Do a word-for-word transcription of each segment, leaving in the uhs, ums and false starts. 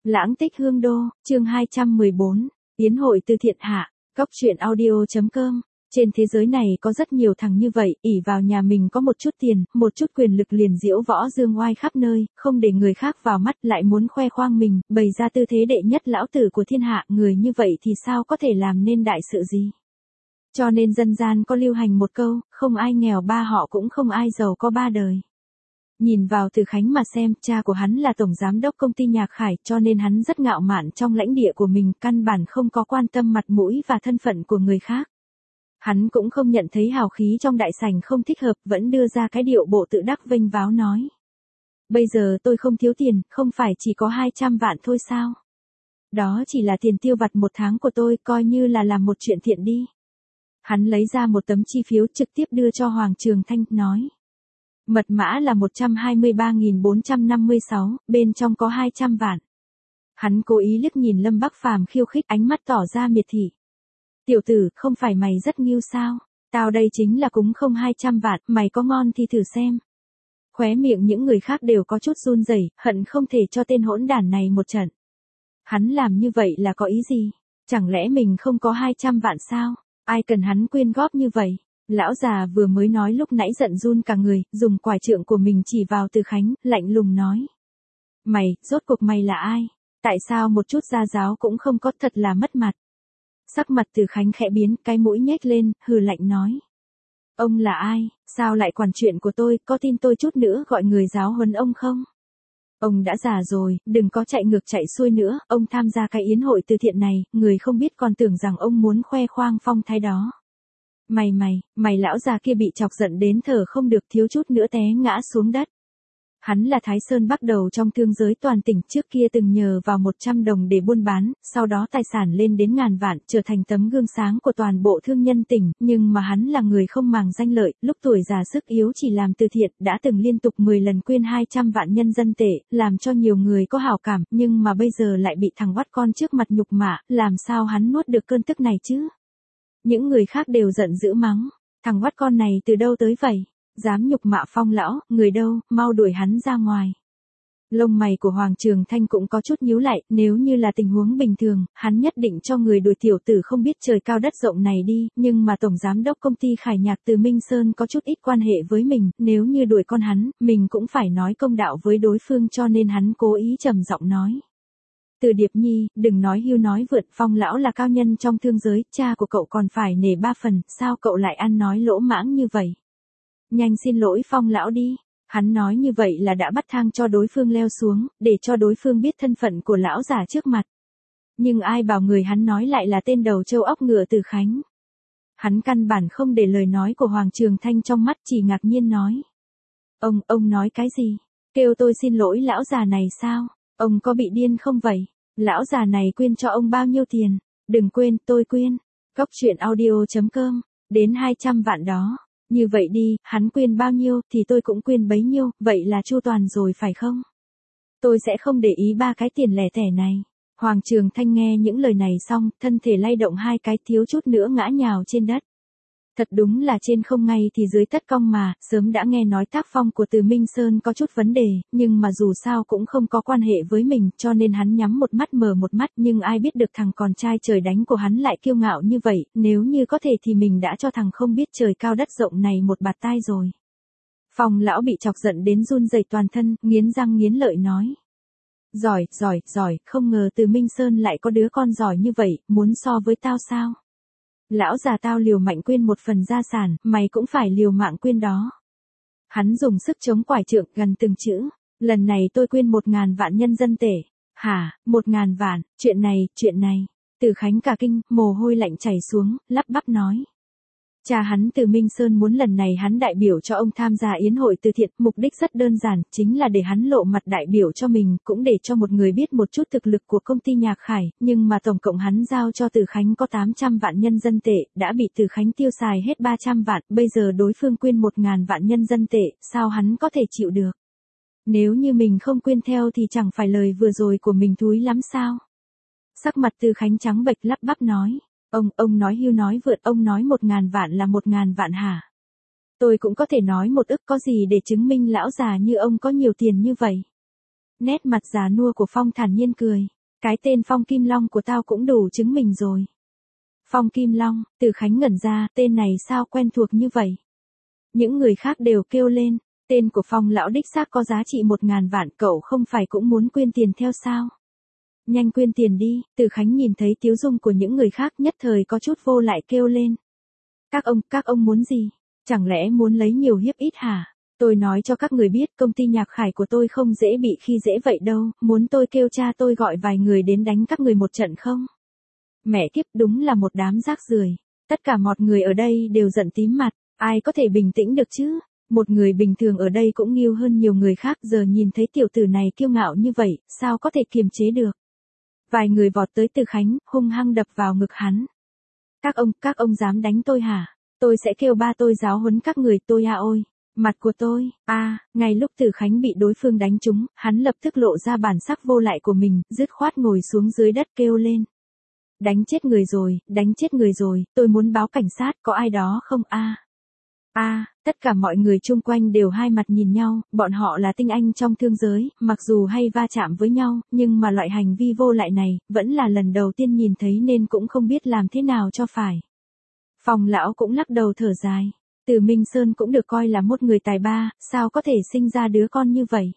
Lãng tích hương đô, chương hai trăm mười bốn, Yến hội từ thiện hạ, Cóc truyện audio chấm com. Trên thế giới này có rất nhiều thằng như vậy, ỷ vào nhà mình có một chút tiền, một chút quyền lực liền diễu võ dương oai khắp nơi, không để người khác vào mắt, lại muốn khoe khoang mình, bày ra tư thế đệ nhất lão tử của thiên hạ, người như vậy thì sao có thể làm nên đại sự gì. Cho nên dân gian có lưu hành một câu, không ai nghèo ba họ cũng không ai giàu có ba đời. Nhìn vào Từ Khánh mà xem, cha của hắn là tổng giám đốc công ty Nhạc Khải, cho nên hắn rất ngạo mạn trong lãnh địa của mình, căn bản không có quan tâm mặt mũi và thân phận của người khác. Hắn cũng không nhận thấy hào khí trong đại sảnh không thích hợp, vẫn đưa ra cái điệu bộ tự đắc vênh váo nói. Bây giờ tôi không thiếu tiền, không phải chỉ có hai trăm vạn thôi sao? Đó chỉ là tiền tiêu vặt một tháng của tôi, coi như là làm một chuyện thiện đi. Hắn lấy ra một tấm chi phiếu trực tiếp đưa cho Hoàng Trường Thanh, nói. Mật mã là một trăm hai mươi ba nghìn bốn trăm năm mươi sáu, bên trong có hai trăm vạn. Hắn cố ý liếc nhìn Lâm Bắc Phàm khiêu khích, ánh mắt tỏ ra miệt thị. Tiểu tử, không phải mày rất nghiêu sao? Tao đây chính là cúng không hai trăm vạn, mày có ngon thì thử xem. Khóe miệng những người khác đều có chút run rẩy, hận không thể cho tên hỗn đản này một trận. Hắn làm như vậy là có ý gì? Chẳng lẽ mình không có hai trăm vạn sao? Ai cần hắn quyên góp như vậy? Lão già vừa mới nói lúc nãy giận run cả người, dùng quải trượng của mình chỉ vào Từ Khánh, lạnh lùng nói. Mày, rốt cuộc mày là ai? Tại sao một chút gia giáo cũng không có, thật là mất mặt. Sắc mặt Từ Khánh khẽ biến, cái mũi nhếch lên, hừ lạnh nói. Ông là ai, sao lại quản chuyện của tôi, có tin tôi chút nữa gọi người giáo huấn ông không? Ông đã già rồi, đừng có chạy ngược chạy xuôi nữa, ông tham gia cái yến hội từ thiện này, người không biết còn tưởng rằng ông muốn khoe khoang phong thái đó. Mày mày, mày lão già kia bị chọc giận đến thở không được, thiếu chút nữa té ngã xuống đất. Hắn là Thái Sơn bắt đầu trong thương giới toàn tỉnh, trước kia từng nhờ vào một trăm đồng để buôn bán, sau đó tài sản lên đến ngàn vạn, trở thành tấm gương sáng của toàn bộ thương nhân tỉnh, nhưng mà hắn là người không màng danh lợi, lúc tuổi già sức yếu chỉ làm từ thiện, đã từng liên tục mười lần quyên hai trăm vạn nhân dân tệ, làm cho nhiều người có hảo cảm, nhưng mà bây giờ lại bị thằng oắt con trước mặt nhục mạ, làm sao hắn nuốt được cơn tức này chứ? Những người khác đều giận dữ mắng, thằng oắt con này từ đâu tới vậy? Dám nhục mạ Phong lão, người đâu, mau đuổi hắn ra ngoài. Lông mày của Hoàng Trường Thanh cũng có chút nhíu lại, nếu như là tình huống bình thường, hắn nhất định cho người đuổi tiểu tử không biết trời cao đất rộng này đi, nhưng mà tổng giám đốc công ty Khải Nhạc từ Minh Sơn có chút ít quan hệ với mình, nếu như đuổi con hắn, mình cũng phải nói công đạo với đối phương, cho nên hắn cố ý trầm giọng nói. Từ Điệp Nhi, đừng nói hưu nói vượt, Phong lão là cao nhân trong thương giới, cha của cậu còn phải nể ba phần, sao cậu lại ăn nói lỗ mãng như vậy? Nhanh xin lỗi Phong lão đi. Hắn nói như vậy là đã bắt thang cho đối phương leo xuống, để cho đối phương biết thân phận của lão già trước mặt. Nhưng ai bảo người hắn nói lại là tên đầu trâu óc ngựa Từ Khánh. Hắn căn bản không để lời nói của Hoàng Trường Thanh trong mắt, chỉ ngạc nhiên nói. Ông, ông nói cái gì? Kêu tôi xin lỗi lão già này sao? Ông có bị điên không vậy? Lão già này quyên cho ông bao nhiêu tiền? Đừng quên, tôi quyên. Cóc truyện audio chấm com, đến hai trăm vạn đó. Như vậy đi, hắn quyên bao nhiêu thì tôi cũng quyên bấy nhiêu, vậy là chu toàn rồi phải không? Tôi sẽ không để ý ba cái tiền lẻ tẻ này. Hoàng Trường Thanh nghe những lời này xong, thân thể lay động hai cái, thiếu chút nữa ngã nhào trên đất. Thật đúng là trên không ngay thì dưới tất cong mà, sớm đã nghe nói tác phong của Từ Minh Sơn có chút vấn đề, nhưng mà dù sao cũng không có quan hệ với mình, cho nên hắn nhắm một mắt mở một mắt, nhưng ai biết được thằng con trai trời đánh của hắn lại kiêu ngạo như vậy, nếu như có thể thì mình đã cho thằng không biết trời cao đất rộng này một bạt tai rồi. Phong lão bị chọc giận đến run rẩy toàn thân, nghiến răng nghiến lợi nói. Giỏi, giỏi, giỏi, không ngờ Từ Minh Sơn lại có đứa con giỏi như vậy, muốn so với tao sao? Lão già tao liều mạnh quyên một phần gia sản, mày cũng phải liều mạng quyên đó. Hắn dùng sức chống quải trượng gần từng chữ. Lần này tôi quyên một ngàn vạn nhân dân tệ. Hả, một ngàn vạn, chuyện này, chuyện này. Từ Khánh cả kinh, mồ hôi lạnh chảy xuống, lắp bắp nói. Cha hắn Từ Minh Sơn muốn lần này hắn đại biểu cho ông tham gia yến hội từ thiện, mục đích rất đơn giản, chính là để hắn lộ mặt đại biểu cho mình, cũng để cho một người biết một chút thực lực của công ty Nhạc Khải, nhưng mà tổng cộng hắn giao cho Từ Khánh có tám trăm vạn nhân dân tệ, đã bị Từ Khánh tiêu xài hết ba trăm vạn, bây giờ đối phương quyên một ngàn vạn nhân dân tệ, sao hắn có thể chịu được? Nếu như mình không quyên theo thì chẳng phải lời vừa rồi của mình thúi lắm sao? Sắc mặt Từ Khánh trắng bệch, lắp bắp nói. Ông, ông nói hưu nói vượt, ông nói một ngàn vạn là một ngàn vạn hả? Tôi cũng có thể nói một ức, có gì để chứng minh lão già như ông có nhiều tiền như vậy? Nét mặt già nua của Phong thản nhiên cười. Cái tên Phong Kim Long của tao cũng đủ chứng minh rồi. Phong Kim Long, Từ Khánh ngẩn ra, tên này sao quen thuộc như vậy? Những người khác đều kêu lên, tên của Phong lão đích xác có giá trị một ngàn vạn, cậu không phải cũng muốn quyên tiền theo sao? Nhanh quyên tiền đi. Từ Khánh nhìn thấy tiếu dung của những người khác nhất thời có chút vô lại kêu lên. Các ông, các ông muốn gì? Chẳng lẽ muốn lấy nhiều hiếp ít hả? Tôi nói cho các người biết công ty nhạc khải của tôi không dễ bị khi dễ vậy đâu, muốn tôi kêu cha tôi gọi vài người đến đánh các người một trận không? Mẹ kiếp, đúng là một đám rác rưởi. Tất cả mọi người ở đây đều giận tím mặt, ai có thể bình tĩnh được chứ? Một người bình thường ở đây cũng nghiêu hơn nhiều người khác, giờ nhìn thấy tiểu tử này kiêu ngạo như vậy, sao có thể kiềm chế được? Vài người vọt tới Từ Khánh, hung hăng đập vào ngực hắn. Các ông, các ông dám đánh tôi hả? Tôi sẽ kêu ba tôi giáo huấn các người, tôi à ôi. Mặt của tôi, a à, ngay lúc Từ Khánh bị đối phương đánh trúng, hắn lập tức lộ ra bản sắc vô lại của mình, dứt khoát ngồi xuống dưới đất kêu lên. Đánh chết người rồi, đánh chết người rồi, tôi muốn báo cảnh sát, có ai đó không a? À? A, à, tất cả mọi người chung quanh đều hai mặt nhìn nhau, bọn họ là tinh anh trong thương giới, mặc dù hay va chạm với nhau, nhưng mà loại hành vi vô lại này, vẫn là lần đầu tiên nhìn thấy nên cũng không biết làm thế nào cho phải. Phong lão cũng lắc đầu thở dài. Từ Minh Sơn cũng được coi là một người tài ba, sao có thể sinh ra đứa con như vậy?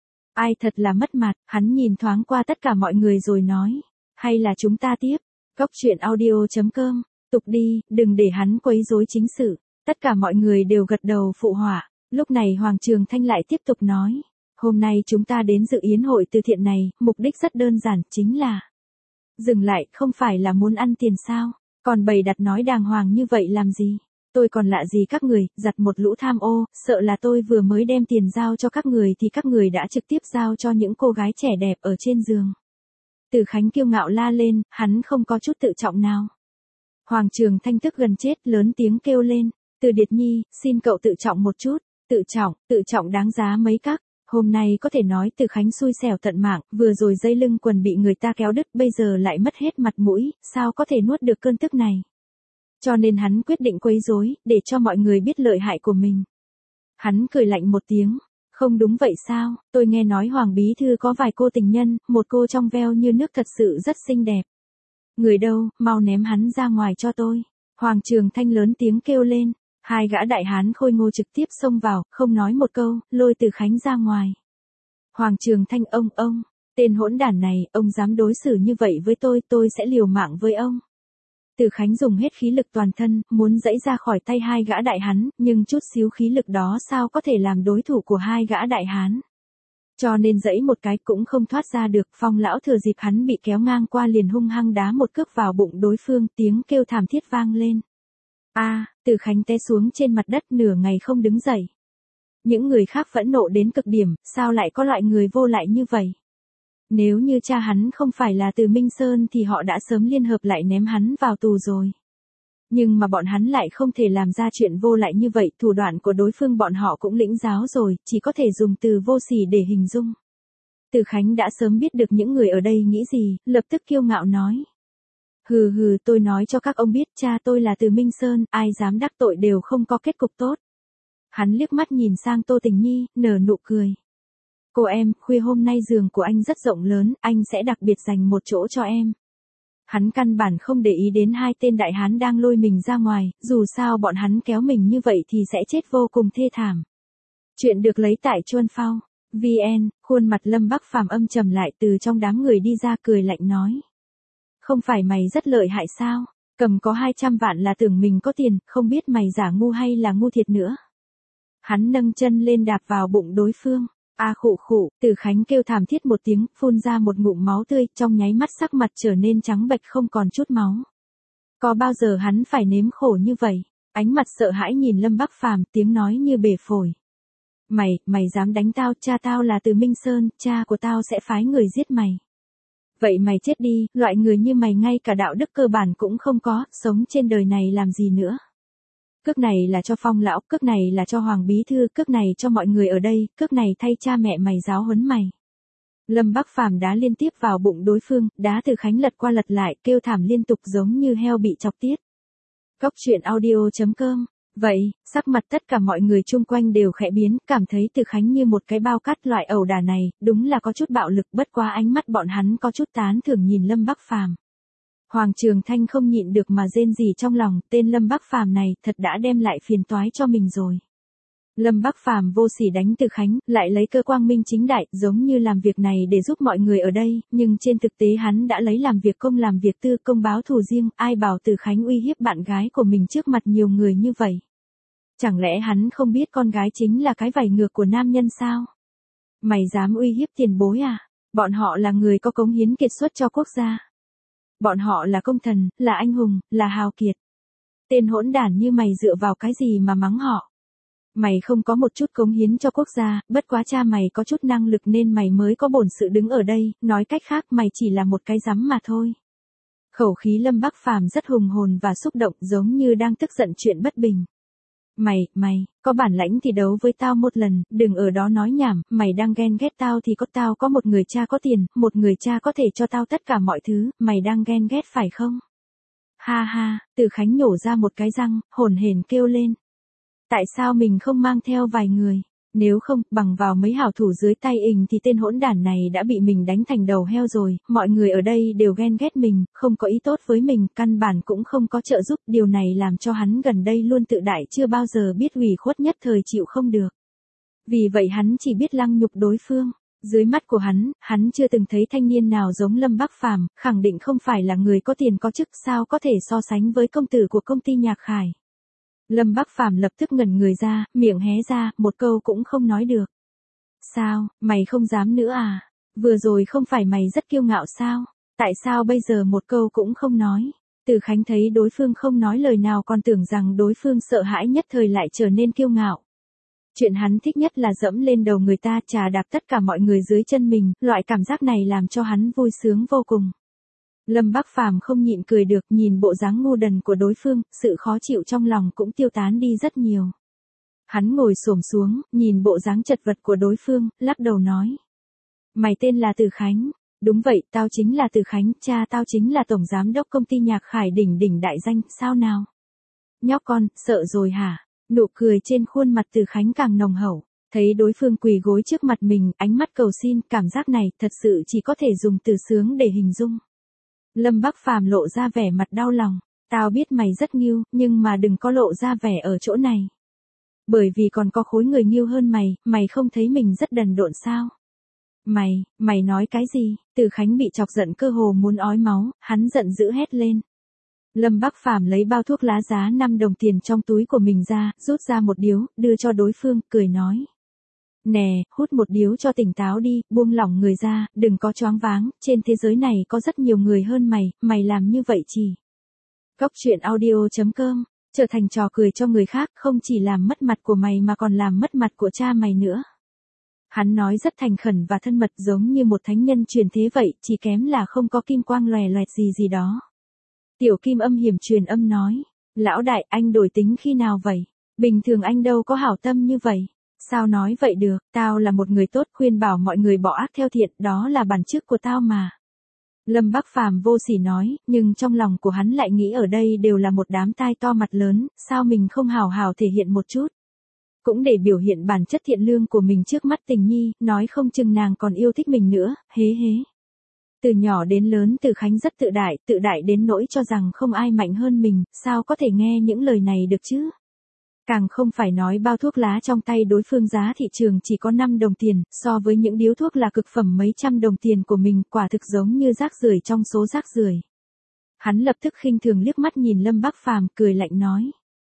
Ai thật là mất mặt, hắn nhìn thoáng qua tất cả mọi người rồi nói. Hay là chúng ta tiếp? Cốc truyện audio chấm com, tục đi, đừng để hắn quấy rối chính sự. Tất cả mọi người đều gật đầu phụ họa. Lúc này Hoàng Trường Thanh lại tiếp tục nói. Hôm nay chúng ta đến dự yến hội từ thiện này, mục đích rất đơn giản, chính là... Dừng lại, không phải là muốn ăn tiền sao? Còn bày đặt nói đàng hoàng như vậy làm gì? Tôi còn lạ gì các người, giặt một lũ tham ô, sợ là tôi vừa mới đem tiền giao cho các người thì các người đã trực tiếp giao cho những cô gái trẻ đẹp ở trên giường. Từ Khánh kiêu ngạo la lên, hắn không có chút tự trọng nào. Hoàng Trường Thanh tức gần chết, lớn tiếng kêu lên. Từ Điệt Nhi, xin cậu tự trọng một chút. Tự trọng, tự trọng đáng giá mấy các. Hôm nay có thể nói Từ Khánh xui xẻo tận mạng, vừa rồi dây lưng quần bị người ta kéo đứt, bây giờ lại mất hết mặt mũi, sao có thể nuốt được cơn tức này. Cho nên hắn quyết định quấy rối, để cho mọi người biết lợi hại của mình. Hắn cười lạnh một tiếng. Không đúng vậy sao, tôi nghe nói Hoàng Bí Thư có vài cô tình nhân, một cô trong veo như nước thật sự rất xinh đẹp. Người đâu, mau ném hắn ra ngoài cho tôi. Hoàng Trường Thanh lớn tiếng kêu lên. Hai gã đại hán khôi ngô trực tiếp xông vào, không nói một câu, lôi Từ Khánh ra ngoài. Hoàng Trường Thanh, ông, ông, tên hỗn đản này, ông dám đối xử như vậy với tôi, tôi sẽ liều mạng với ông. Từ Khánh dùng hết khí lực toàn thân, muốn giãy ra khỏi tay hai gã đại hán, nhưng chút xíu khí lực đó sao có thể làm đối thủ của hai gã đại hán. Cho nên giãy một cái cũng không thoát ra được, Phong lão thừa dịp hắn bị kéo ngang qua liền hung hăng đá một cước vào bụng đối phương, tiếng kêu thảm thiết vang lên. A, à, Từ Khánh té xuống trên mặt đất nửa ngày không đứng dậy. Những người khác phẫn nộ đến cực điểm, sao lại có loại người vô lại như vậy? Nếu như cha hắn không phải là Từ Minh Sơn thì họ đã sớm liên hợp lại ném hắn vào tù rồi. Nhưng mà bọn hắn lại không thể làm ra chuyện vô lại như vậy, thủ đoạn của đối phương bọn họ cũng lĩnh giáo rồi, chỉ có thể dùng từ vô sỉ để hình dung. Từ Khánh đã sớm biết được những người ở đây nghĩ gì, lập tức kiêu ngạo nói. Hừ hừ, tôi nói cho các ông biết, cha tôi là Từ Minh Sơn, ai dám đắc tội đều không có kết cục tốt. Hắn liếc mắt nhìn sang Tô Tình Nhi, nở nụ cười. Cô em, khuya hôm nay giường của anh rất rộng lớn, anh sẽ đặc biệt dành một chỗ cho em. Hắn căn bản không để ý đến hai tên đại hán đang lôi mình ra ngoài, dù sao bọn hắn kéo mình như vậy thì sẽ chết vô cùng thê thảm. Chuyện được lấy tại Chuan Phao, vê en, khuôn mặt Lâm Bắc Phàm âm trầm lại từ trong đám người đi ra cười lạnh nói. Không phải mày rất lợi hại sao, cầm có hai trăm vạn là tưởng mình có tiền, không biết mày giả ngu hay là ngu thiệt nữa. Hắn nâng chân lên đạp vào bụng đối phương. A à, khụ khụ, Từ Khánh kêu thảm thiết một tiếng, phun ra một ngụm máu tươi, trong nháy mắt sắc mặt trở nên trắng bệch không còn chút máu. Có bao giờ hắn phải nếm khổ như vậy? Ánh mặt sợ hãi nhìn Lâm Bắc Phàm, tiếng nói như bể phổi. Mày, mày dám đánh tao, cha tao là Từ Minh Sơn, cha của tao sẽ phái người giết mày. Vậy mày chết đi, loại người như mày ngay cả đạo đức cơ bản cũng không có, sống trên đời này làm gì nữa. Cước này là cho Phong lão, cước này là cho Hoàng Bí Thư, cước này cho mọi người ở đây, cước này thay cha mẹ mày giáo huấn mày. Lâm Bắc Phàm đá liên tiếp vào bụng đối phương, đá Từ Khánh lật qua lật lại, kêu thảm liên tục giống như heo bị chọc tiết. Cốc truyện audio chấm com Vậy, sắc mặt tất cả mọi người chung quanh đều khẽ biến, cảm thấy Từ Khánh như một cái bao cát, loại ẩu đả này, đúng là có chút bạo lực, bất quá ánh mắt bọn hắn có chút tán thưởng nhìn Lâm Bắc Phàm. Hoàng Trường Thanh không nhịn được mà rên rỉ trong lòng, tên Lâm Bắc Phàm này thật đã đem lại phiền toái cho mình rồi. Lâm Bắc Phàm vô sỉ đánh Từ Khánh, lại lấy cơ quang minh chính đại, giống như làm việc này để giúp mọi người ở đây, nhưng trên thực tế hắn đã lấy làm việc công làm việc tư, công báo thù riêng, ai bảo Từ Khánh uy hiếp bạn gái của mình trước mặt nhiều người như vậy. Chẳng lẽ hắn không biết con gái chính là cái vảy ngược của nam nhân sao? Mày dám uy hiếp tiền bối à? Bọn họ là người có cống hiến kiệt xuất cho quốc gia. Bọn họ là công thần, là anh hùng, là hào kiệt. Tên hỗn đản như mày dựa vào cái gì mà mắng họ? Mày không có một chút cống hiến cho quốc gia, bất quá cha mày có chút năng lực nên mày mới có bổn sự đứng ở đây, nói cách khác mày chỉ là một cái rắm mà thôi. Khẩu khí Lâm Bắc Phàm rất hùng hồn và xúc động, giống như đang tức giận chuyện bất bình. Mày, mày, có bản lãnh thì đấu với tao một lần, đừng ở đó nói nhảm, mày đang ghen ghét tao thì có tao có một người cha có tiền, một người cha có thể cho tao tất cả mọi thứ, mày đang ghen ghét phải không? Ha ha, Từ Khánh nhổ ra một cái răng, hồn hển kêu lên. Tại sao mình không mang theo vài người? Nếu không, bằng vào mấy hảo thủ dưới tay ình thì tên hỗn đản này đã bị mình đánh thành đầu heo rồi, mọi người ở đây đều ghen ghét mình, không có ý tốt với mình, căn bản cũng không có trợ giúp, điều này làm cho hắn gần đây luôn tự đại chưa bao giờ biết ủy khuất nhất thời chịu không được. Vì vậy hắn chỉ biết lăng nhục đối phương. Dưới mắt của hắn, hắn chưa từng thấy thanh niên nào giống Lâm Bắc Phàm, khẳng định không phải là người có tiền có chức, sao có thể so sánh với công tử của công ty Nhạc Khải. Lâm Bắc Phàm lập tức ngẩn người ra, miệng hé ra, một câu cũng không nói được. Sao, mày không dám nữa à? Vừa rồi không phải mày rất kiêu ngạo sao? Tại sao bây giờ một câu cũng không nói? Từ Khánh thấy đối phương không nói lời nào còn tưởng rằng đối phương sợ hãi, nhất thời lại trở nên kiêu ngạo. Chuyện hắn thích nhất là dẫm lên đầu người ta, chà đạp tất cả mọi người dưới chân mình, loại cảm giác này làm cho hắn vui sướng vô cùng. Lâm Bắc Phàm không nhịn cười được, nhìn bộ dáng ngu đần của đối phương, sự khó chịu trong lòng cũng tiêu tán đi rất nhiều. Hắn ngồi xổm xuống, nhìn bộ dáng chật vật của đối phương, lắc đầu nói. Mày tên là Từ Khánh. Đúng vậy, tao chính là Từ Khánh, cha tao chính là tổng giám đốc công ty Nhạc Khải đỉnh đỉnh đại danh, sao nào? Nhóc con, sợ rồi hả? Nụ cười trên khuôn mặt Từ Khánh càng nồng hậu, thấy đối phương quỳ gối trước mặt mình, ánh mắt cầu xin, cảm giác này thật sự chỉ có thể dùng từ sướng để hình dung. Lâm Bắc Phàm lộ ra vẻ mặt đau lòng, tao biết mày rất nghiêu, nhưng mà đừng có lộ ra vẻ ở chỗ này. Bởi vì còn có khối người nghiêu hơn mày, mày không thấy mình rất đần độn sao? Mày, mày nói cái gì? Từ Khánh bị chọc giận cơ hồ muốn ói máu, hắn giận dữ hét lên. Lâm Bắc Phàm lấy bao thuốc lá giá năm đồng tiền trong túi của mình ra, rút ra một điếu, đưa cho đối phương, cười nói. Nè, hút một điếu cho tỉnh táo đi, buông lỏng người ra, đừng có choáng váng, trên thế giới này có rất nhiều người hơn mày, mày làm như vậy chỉ. Cóc truyện audio chấm com, trở thành trò cười cho người khác, không chỉ làm mất mặt của mày mà còn làm mất mặt của cha mày nữa. Hắn nói rất thành khẩn và thân mật, giống như một thánh nhân truyền thế vậy, chỉ kém là không có kim quang lòe loẹt gì gì đó. Tiểu Kim âm hiểm truyền âm nói, lão đại, anh đổi tính khi nào vậy? Bình thường anh đâu có hảo tâm như vậy. Sao nói vậy được, tao là một người tốt, khuyên bảo mọi người bỏ ác theo thiện, đó là bản chức của tao mà. Lâm Bắc Phàm vô sỉ nói, nhưng trong lòng của hắn lại nghĩ ở đây đều là một đám tai to mặt lớn, sao mình không hào hào thể hiện một chút. Cũng để biểu hiện bản chất thiện lương của mình trước mắt Tình Nhi, nói không chừng nàng còn yêu thích mình nữa, hế hế. Từ nhỏ đến lớn Từ Khánh rất tự đại, tự đại đến nỗi cho rằng không ai mạnh hơn mình, sao có thể nghe những lời này được chứ? Càng không phải nói bao thuốc lá trong tay đối phương giá thị trường chỉ có năm đồng tiền, so với những điếu thuốc là cực phẩm mấy trăm đồng tiền của mình, quả thực giống như rác rưởi trong số rác rưởi. Hắn lập tức khinh thường liếc mắt nhìn Lâm Bắc Phàm, cười lạnh nói.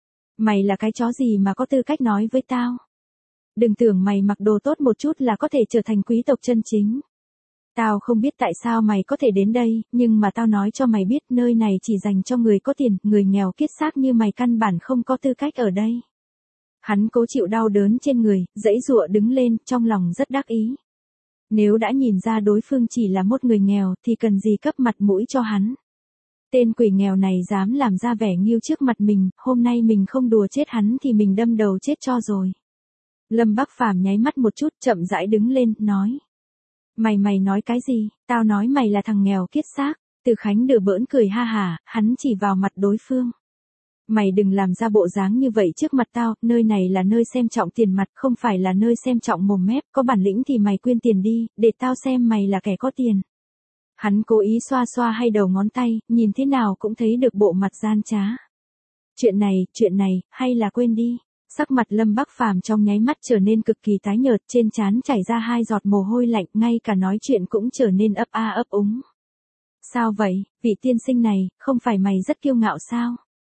Mày là cái chó gì mà có tư cách nói với tao? Đừng tưởng mày mặc đồ tốt một chút là có thể trở thành quý tộc chân chính. Tao không biết tại sao mày có thể đến đây, nhưng mà tao nói cho mày biết nơi này chỉ dành cho người có tiền, người nghèo kiết xác như mày căn bản không có tư cách ở đây. Hắn cố chịu đau đớn trên người, giãy giụa đứng lên, trong lòng rất đắc ý. Nếu đã nhìn ra đối phương chỉ là một người nghèo thì cần gì cấp mặt mũi cho hắn. Tên quỷ nghèo này dám làm ra vẻ nghiêu trước mặt mình, hôm nay mình không đùa chết hắn thì mình đâm đầu chết cho rồi. Lâm Bắc Phàm nháy mắt một chút, chậm rãi đứng lên, nói. Mày mày nói cái gì, tao nói mày là thằng nghèo kiết xác. Từ Khánh đùa bỡn cười ha hả, hắn chỉ vào mặt đối phương. Mày đừng làm ra bộ dáng như vậy trước mặt tao, nơi này là nơi xem trọng tiền mặt, không phải là nơi xem trọng mồm mép, có bản lĩnh thì mày quyên tiền đi, để tao xem mày là kẻ có tiền. Hắn cố ý xoa xoa hai đầu ngón tay, nhìn thế nào cũng thấy được bộ mặt gian trá. Chuyện này, chuyện này, hay là quên đi. Sắc mặt Lâm Bắc Phàm trong nháy mắt trở nên cực kỳ tái nhợt, trên trán chảy ra hai giọt mồ hôi lạnh, ngay cả nói chuyện cũng trở nên ấp a ấp úng. Sao vậy, vị tiên sinh này, không phải mày rất kiêu ngạo sao?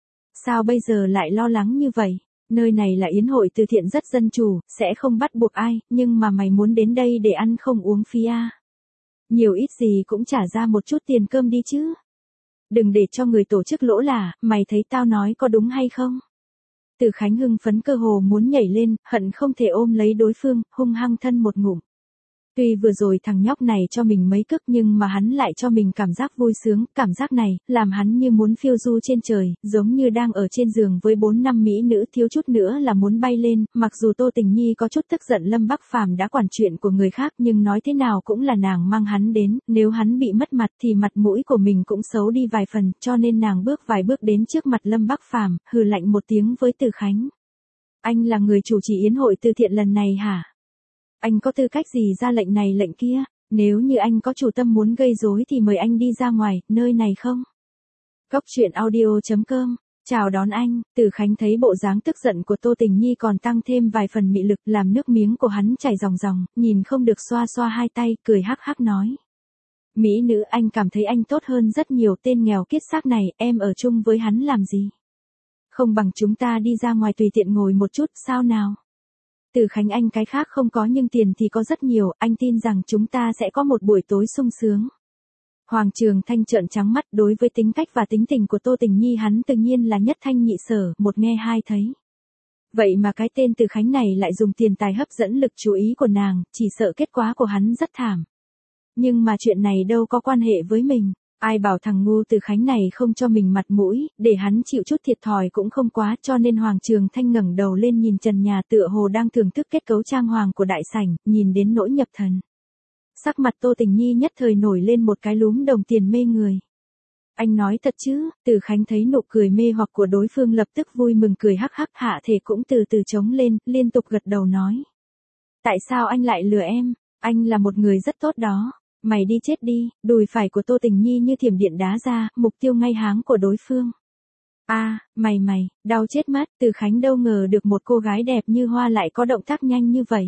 Sao bây giờ lại lo lắng như vậy? Nơi này là yến hội từ thiện rất dân chủ, sẽ không bắt buộc ai, nhưng mà mày muốn đến đây để ăn không uống phí à? Nhiều ít gì cũng trả ra một chút tiền cơm đi chứ. Đừng để cho người tổ chức lỗ là, mày thấy tao nói có đúng hay không? Từ Khánh hưng phấn cơ hồ muốn nhảy lên, hận không thể ôm lấy đối phương, hung hăng thân một ngụm. Tuy vừa rồi thằng nhóc này cho mình mấy cước nhưng mà hắn lại cho mình cảm giác vui sướng, cảm giác này, làm hắn như muốn phiêu du trên trời, giống như đang ở trên giường với bốn năm mỹ nữ thiếu chút nữa là muốn bay lên, mặc dù Tô Tình Nhi có chút tức giận Lâm Bắc Phàm đã quản chuyện của người khác nhưng nói thế nào cũng là nàng mang hắn đến, nếu hắn bị mất mặt thì mặt mũi của mình cũng xấu đi vài phần, cho nên nàng bước vài bước đến trước mặt Lâm Bắc Phàm, hừ lạnh một tiếng với Từ Khánh. Anh là người chủ trì yến hội từ thiện lần này hả? Anh có tư cách gì ra lệnh này lệnh kia, nếu như anh có chủ tâm muốn gây rối thì mời anh đi ra ngoài, nơi này không? Cốc truyện audio chấm com, chào đón anh. Từ Khánh thấy bộ dáng tức giận của Tô Tình Nhi còn tăng thêm vài phần mị lực, làm nước miếng của hắn chảy ròng ròng, nhìn không được xoa xoa hai tay, cười hắc hắc nói. Mỹ nữ, anh cảm thấy anh tốt hơn rất nhiều, tên nghèo kiết xác này, em ở chung với hắn làm gì? Không bằng chúng ta đi ra ngoài tùy tiện ngồi một chút, sao nào? Từ Khánh, anh cái khác không có nhưng tiền thì có rất nhiều, anh tin rằng chúng ta sẽ có một buổi tối sung sướng. Hoàng Trường Thanh trợn trắng mắt, đối với tính cách và tính tình của Tô Tình Nhi hắn tự nhiên là nhất thanh nhị sở, một nghe hai thấy. Vậy mà cái tên Từ Khánh này lại dùng tiền tài hấp dẫn lực chú ý của nàng, chỉ sợ kết quả của hắn rất thảm. Nhưng mà chuyện này đâu có quan hệ với mình. Ai bảo thằng ngu Từ Khánh này không cho mình mặt mũi, để hắn chịu chút thiệt thòi cũng không quá, cho nên Hoàng Trường Thanh ngẩng đầu lên nhìn trần nhà tựa hồ đang thưởng thức kết cấu trang hoàng của đại sảnh, nhìn đến nỗi nhập thần. Sắc mặt Tô Tình Nhi nhất thời nổi lên một cái lúm đồng tiền mê người. Anh nói thật chứ? Từ Khánh thấy nụ cười mê hoặc của đối phương lập tức vui mừng cười hắc hắc, hạ thể cũng từ từ trống lên, liên tục gật đầu nói. Tại sao anh lại lừa em? Anh là một người rất tốt đó. Mày đi chết đi, đùi phải của Tô Tình Nhi như thiểm điện đá ra, mục tiêu ngay háng của đối phương. A, à, mày mày, đau chết mất, Từ Khánh đâu ngờ được một cô gái đẹp như hoa lại có động tác nhanh như vậy.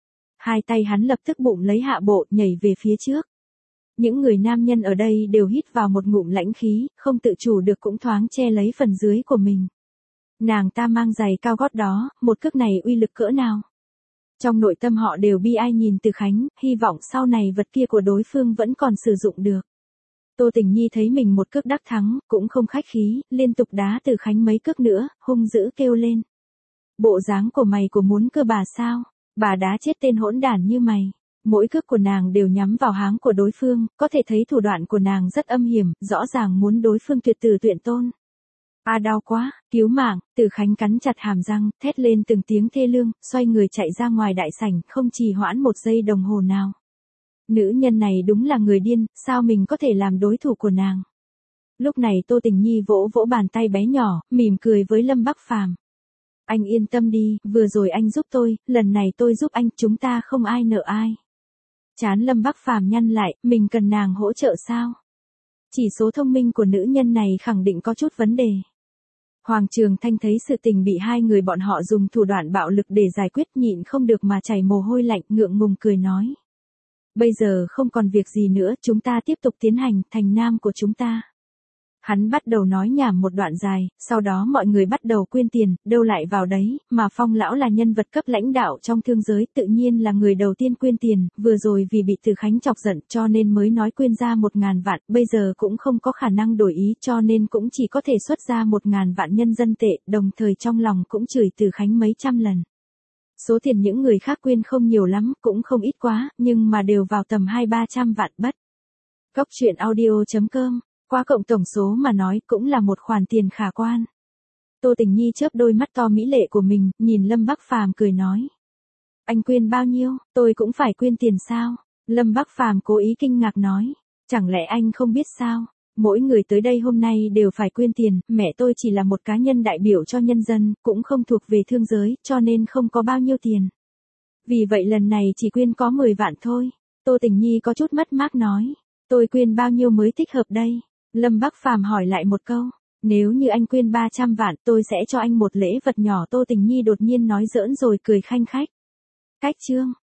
Hai tay hắn lập tức bụng lấy hạ bộ, nhảy về phía trước. Những người nam nhân ở đây đều hít vào một ngụm lãnh khí, không tự chủ được cũng thoáng che lấy phần dưới của mình. Nàng ta mang giày cao gót đó, một cước này uy lực cỡ nào? Trong nội tâm họ đều bi ai nhìn Từ Khánh, hy vọng sau này vật kia của đối phương vẫn còn sử dụng được. Tô Tình Nhi thấy mình một cước đắc thắng, cũng không khách khí, liên tục đá Từ Khánh mấy cước nữa, hung dữ kêu lên. Bộ dáng của mày của muốn cơ bà sao? Bà đá chết tên hỗn đản như mày. Mỗi cước của nàng đều nhắm vào háng của đối phương, có thể thấy thủ đoạn của nàng rất âm hiểm, rõ ràng muốn đối phương tuyệt tử tuyệt tôn. A à, đau quá, cứu mạng, Từ Khánh cắn chặt hàm răng, thét lên từng tiếng thê lương, xoay người chạy ra ngoài đại sảnh, không trì hoãn một giây đồng hồ nào. Nữ nhân này đúng là người điên, sao mình có thể làm đối thủ của nàng? Lúc này Tô Tình Nhi vỗ vỗ bàn tay bé nhỏ, mỉm cười với Lâm Bắc Phàm. Anh yên tâm đi, vừa rồi anh giúp tôi, lần này tôi giúp anh, chúng ta không ai nợ ai. Chán Lâm Bắc Phàm nhăn lại, mình cần nàng hỗ trợ sao? Chỉ số thông minh của nữ nhân này khẳng định có chút vấn đề. Hoàng Trường Thanh thấy sự tình bị hai người bọn họ dùng thủ đoạn bạo lực để giải quyết, nhịn không được mà chảy mồ hôi lạnh, ngượng ngùng cười nói. Bây giờ không còn việc gì nữa, chúng ta tiếp tục tiến hành, thành nam của chúng ta. Hắn bắt đầu nói nhảm một đoạn dài, sau đó mọi người bắt đầu quyên tiền, đâu lại vào đấy, mà Phong lão là nhân vật cấp lãnh đạo trong thương giới, tự nhiên là người đầu tiên quyên tiền, vừa rồi vì bị Từ Khánh chọc giận cho nên mới nói quyên ra một ngàn vạn, bây giờ cũng không có khả năng đổi ý cho nên cũng chỉ có thể xuất ra một ngàn vạn nhân dân tệ, đồng thời trong lòng cũng chửi Từ Khánh mấy trăm lần. Số tiền những người khác quyên không nhiều lắm, cũng không ít quá, nhưng mà đều vào tầm hai ba trăm vạn bất. Cốc truyện audio chấm com, qua cộng tổng số mà nói cũng là một khoản tiền khả quan. Tô Tình Nhi chớp đôi mắt to mỹ lệ của mình, nhìn Lâm Bắc Phàm cười nói. Anh quyên bao nhiêu, tôi cũng phải quyên tiền sao? Lâm Bắc Phàm cố ý kinh ngạc nói. Chẳng lẽ anh không biết sao? Mỗi người tới đây hôm nay đều phải quyên tiền, mẹ tôi chỉ là một cá nhân đại biểu cho nhân dân, cũng không thuộc về thương giới, cho nên không có bao nhiêu tiền. Vì vậy lần này chỉ quyên có mười vạn thôi. Tô Tình Nhi có chút mất mát nói. Tôi quyên bao nhiêu mới thích hợp đây? Lâm Bắc Phàm hỏi lại một câu. Nếu như anh quyên ba trăm vạn, tôi sẽ cho anh một lễ vật nhỏ. Tô Tình Nhi đột nhiên nói giỡn rồi cười khanh khách. Cách chương.